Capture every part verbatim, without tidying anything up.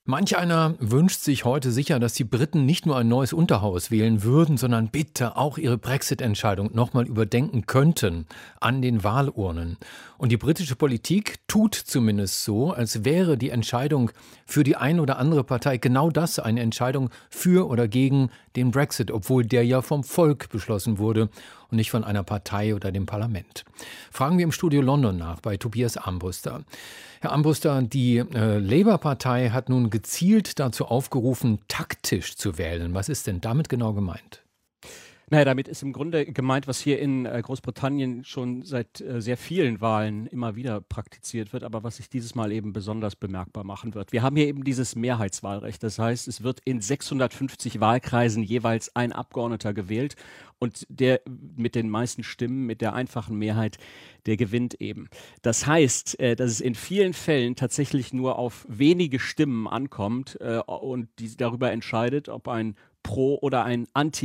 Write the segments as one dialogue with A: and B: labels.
A: Manch einer wünscht sich heute sicher, dass die Briten nicht nur ein neues Unterhaus wählen würden, sondern bitte auch ihre Brexit-Entscheidung nochmal überdenken könnten an den Wahlurnen. Und die britische Politik tut zumindest so, als wäre die Entscheidung für die eine oder andere Partei genau das, eine Entscheidung für oder gegen den Brexit, obwohl der ja vom Volk beschlossen wurde und nicht von einer Partei oder dem Parlament. Fragen wir im Studio London nach bei Tobias Armbruster. Herr Armbruster, die äh, Labour-Partei hat nun gezielt dazu aufgerufen, taktisch zu wählen. Was ist denn damit genau gemeint?
B: Naja, damit ist im Grunde gemeint, was hier in äh, Großbritannien schon seit äh, sehr vielen Wahlen immer wieder praktiziert wird, aber was sich dieses Mal eben besonders bemerkbar machen wird. Wir haben hier eben dieses Mehrheitswahlrecht. Das heißt, es wird in sechshundertfünfzig Wahlkreisen jeweils ein Abgeordneter gewählt und der mit den meisten Stimmen, mit der einfachen Mehrheit, der gewinnt eben. Das heißt, äh, dass es in vielen Fällen tatsächlich nur auf wenige Stimmen ankommt äh, und die darüber entscheidet, ob ein Pro- oder ein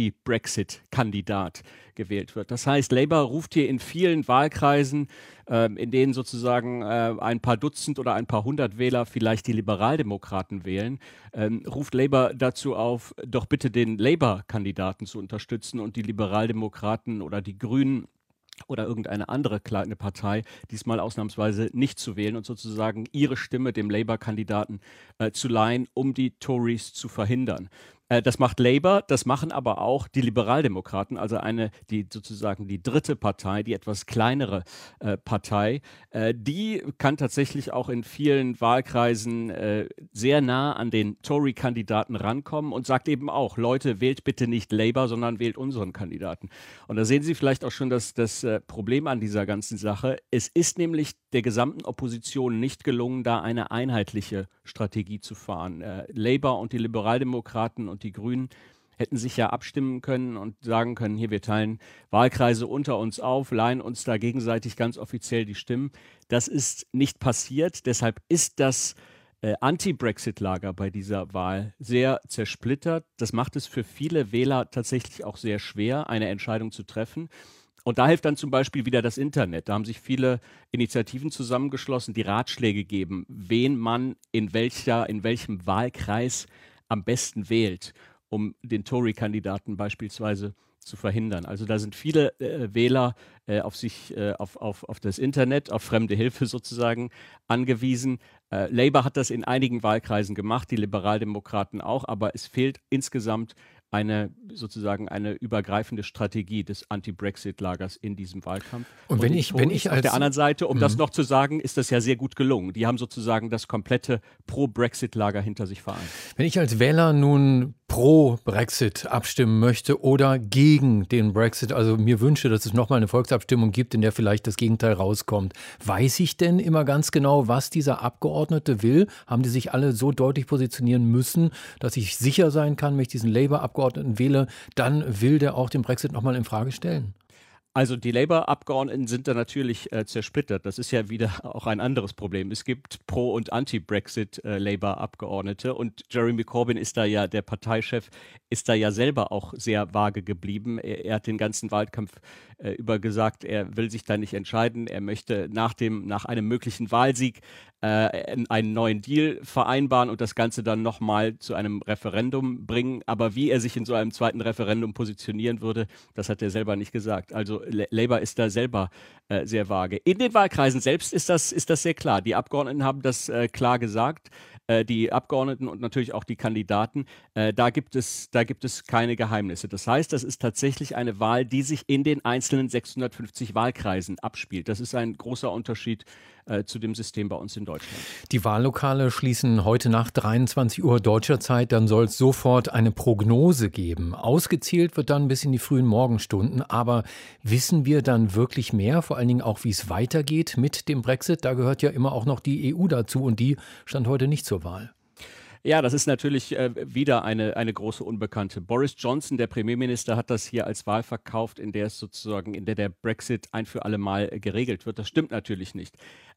B: Anti-Brexit-Kandidat gewählt wird. Das heißt, Labour ruft hier in vielen Wahlkreisen, äh, in denen sozusagen äh, ein paar Dutzend oder ein paar hundert Wähler vielleicht die Liberaldemokraten wählen, ähm, ruft Labour dazu auf, doch bitte den Labour-Kandidaten zu unterstützen und die Liberaldemokraten oder die Grünen oder irgendeine andere kleine Partei diesmal ausnahmsweise nicht zu wählen und sozusagen ihre Stimme dem Labour-Kandidaten äh, zu leihen, um die Tories zu verhindern. Äh, das macht Labour, das machen aber auch die Liberaldemokraten, also eine, die sozusagen die dritte Partei, die etwas kleinere äh, Partei. Äh, die kann tatsächlich auch in vielen Wahlkreisen äh, sehr nah an den Tory-Kandidaten rankommen und sagt eben auch, Leute, wählt bitte nicht Labour, sondern wählt unseren Kandidaten. Und da sehen Sie vielleicht auch schon das, das äh, Problem an dieser ganzen Sache. Es ist nämlich der gesamten Opposition nicht gelungen, da eine einheitliche Strategie zu fahren. Äh, Labour und die Liberaldemokraten und die Grünen hätten sich ja abstimmen können und sagen können, hier, wir teilen Wahlkreise unter uns auf, leihen uns da gegenseitig ganz offiziell die Stimmen. Das ist nicht passiert. Deshalb ist das äh, Anti-Brexit-Lager bei dieser Wahl sehr zersplittert. Das macht es für viele Wähler tatsächlich auch sehr schwer, eine Entscheidung zu treffen. Und da hilft dann zum Beispiel wieder das Internet. Da haben sich viele Initiativen zusammengeschlossen, die Ratschläge geben, wen man in welcher, in welchem Wahlkreis am besten wählt, um den Tory-Kandidaten beispielsweise zu verhindern. Also da sind viele äh, Wähler äh, auf sich, äh, auf, auf, auf das Internet, auf fremde Hilfe sozusagen angewiesen. Äh, Labour hat das in einigen Wahlkreisen gemacht, die Liberaldemokraten auch, aber es fehlt insgesamt eine sozusagen eine übergreifende Strategie des Anti-Brexit-Lagers in diesem Wahlkampf.
A: Und wenn ich, wenn ich als
B: auf der anderen Seite, um
A: Mhm.
B: das noch zu sagen, ist das ja sehr gut gelungen. Die haben sozusagen das komplette Pro-Brexit-Lager hinter sich vereint.
A: Wenn ich als Wähler nun pro Brexit abstimmen möchte oder gegen den Brexit, also mir wünsche, dass es nochmal eine Volksabstimmung gibt, in der vielleicht das Gegenteil rauskommt, weiß ich denn immer ganz genau, was dieser Abgeordnete will? Haben die sich alle so deutlich positionieren müssen, dass ich sicher sein kann, wenn ich diesen Labour-Abgeordneten wähle, dann will der auch den Brexit nochmal in Frage stellen?
B: Also die Labour-Abgeordneten sind da natürlich äh, zersplittert. Das ist ja wieder auch ein anderes Problem. Es gibt Pro- und Anti-Brexit-Labour-Abgeordnete und Jeremy Corbyn ist da ja, der Parteichef, ist da ja selber auch sehr vage geblieben. Er, er hat den ganzen Wahlkampf äh, über gesagt, er will sich da nicht entscheiden. Er möchte nach dem, nach einem möglichen Wahlsieg äh, einen neuen Deal vereinbaren und das Ganze dann nochmal zu einem Referendum bringen. Aber wie er sich in so einem zweiten Referendum positionieren würde, das hat er selber nicht gesagt. Also Labour ist da selber äh, sehr vage. In den Wahlkreisen selbst ist das, ist das sehr klar. Die Abgeordneten haben das äh, klar gesagt. Äh, die Abgeordneten und natürlich auch die Kandidaten. Äh, da gibt es, da gibt es keine Geheimnisse. Das heißt, das ist tatsächlich eine Wahl, die sich in den einzelnen sechshundertfünfzig Wahlkreisen abspielt. Das ist ein großer Unterschied äh, zu dem System bei uns in Deutschland.
A: Die Wahllokale schließen heute Nacht dreiundzwanzig Uhr deutscher Zeit. Dann soll es sofort eine Prognose geben. Ausgezählt wird dann bis in die frühen Morgenstunden. Aber wissen wir dann wirklich mehr? Vor allen Dingen auch, wie es weitergeht mit dem Brexit? Da gehört ja immer auch noch die E U dazu und die stand heute nicht zur Wahl.
B: Ja, das ist natürlich äh, wieder eine, eine große Unbekannte. Boris Johnson, der Premierminister, hat das hier als Wahl verkauft, in der es sozusagen, in der der Brexit ein für alle Mal äh, geregelt wird. Das stimmt natürlich nicht.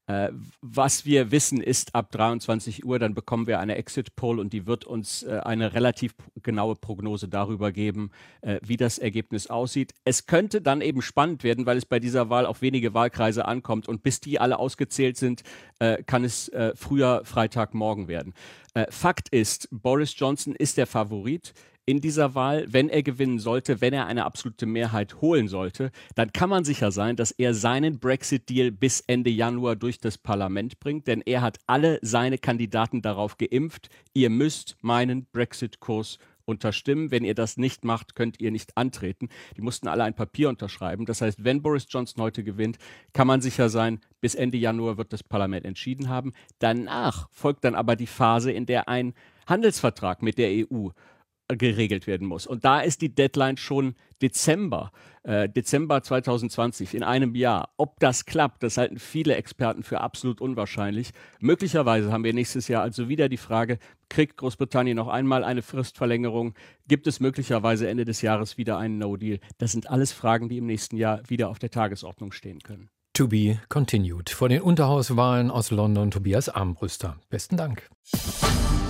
B: Äh, was wir wissen ist, ab dreiundzwanzig Uhr, dann bekommen wir eine Exit-Poll und die wird uns äh, eine relativ genaue Prognose darüber geben, äh, wie das Ergebnis aussieht. Es könnte dann eben spannend werden, weil es bei dieser Wahl auf wenige Wahlkreise ankommt und bis die alle ausgezählt sind, äh, kann es äh, früher Freitagmorgen werden. Äh, Fakt ist, Boris Johnson ist der Favorit in dieser Wahl. Wenn er gewinnen sollte, wenn er eine absolute Mehrheit holen sollte, dann kann man sicher sein, dass er seinen Brexit-Deal bis Ende Januar durch das Parlament bringt, denn er hat alle seine Kandidaten darauf geimpft, ihr müsst meinen Brexit-Kurs unterstimmen. Wenn ihr das nicht macht, könnt ihr nicht antreten. Die mussten alle ein Papier unterschreiben. Das heißt, wenn Boris Johnson heute gewinnt, kann man sicher sein, bis Ende Januar wird das Parlament entschieden haben. Danach folgt dann aber die Phase, in der ein Handelsvertrag mit der E U geregelt werden muss. Und da ist die Deadline schon Dezember, äh, Dezember zwanzig zwanzig, in einem Jahr. Ob das klappt, das halten viele Experten für absolut unwahrscheinlich. Möglicherweise haben wir nächstes Jahr also wieder die Frage, kriegt Großbritannien noch einmal eine Fristverlängerung? Gibt es möglicherweise Ende des Jahres wieder einen No-Deal? Das sind alles Fragen, die im nächsten Jahr wieder auf der Tagesordnung stehen können.
A: To be continued. Vor den Unterhauswahlen aus London, Tobias Armbruster. Besten Dank.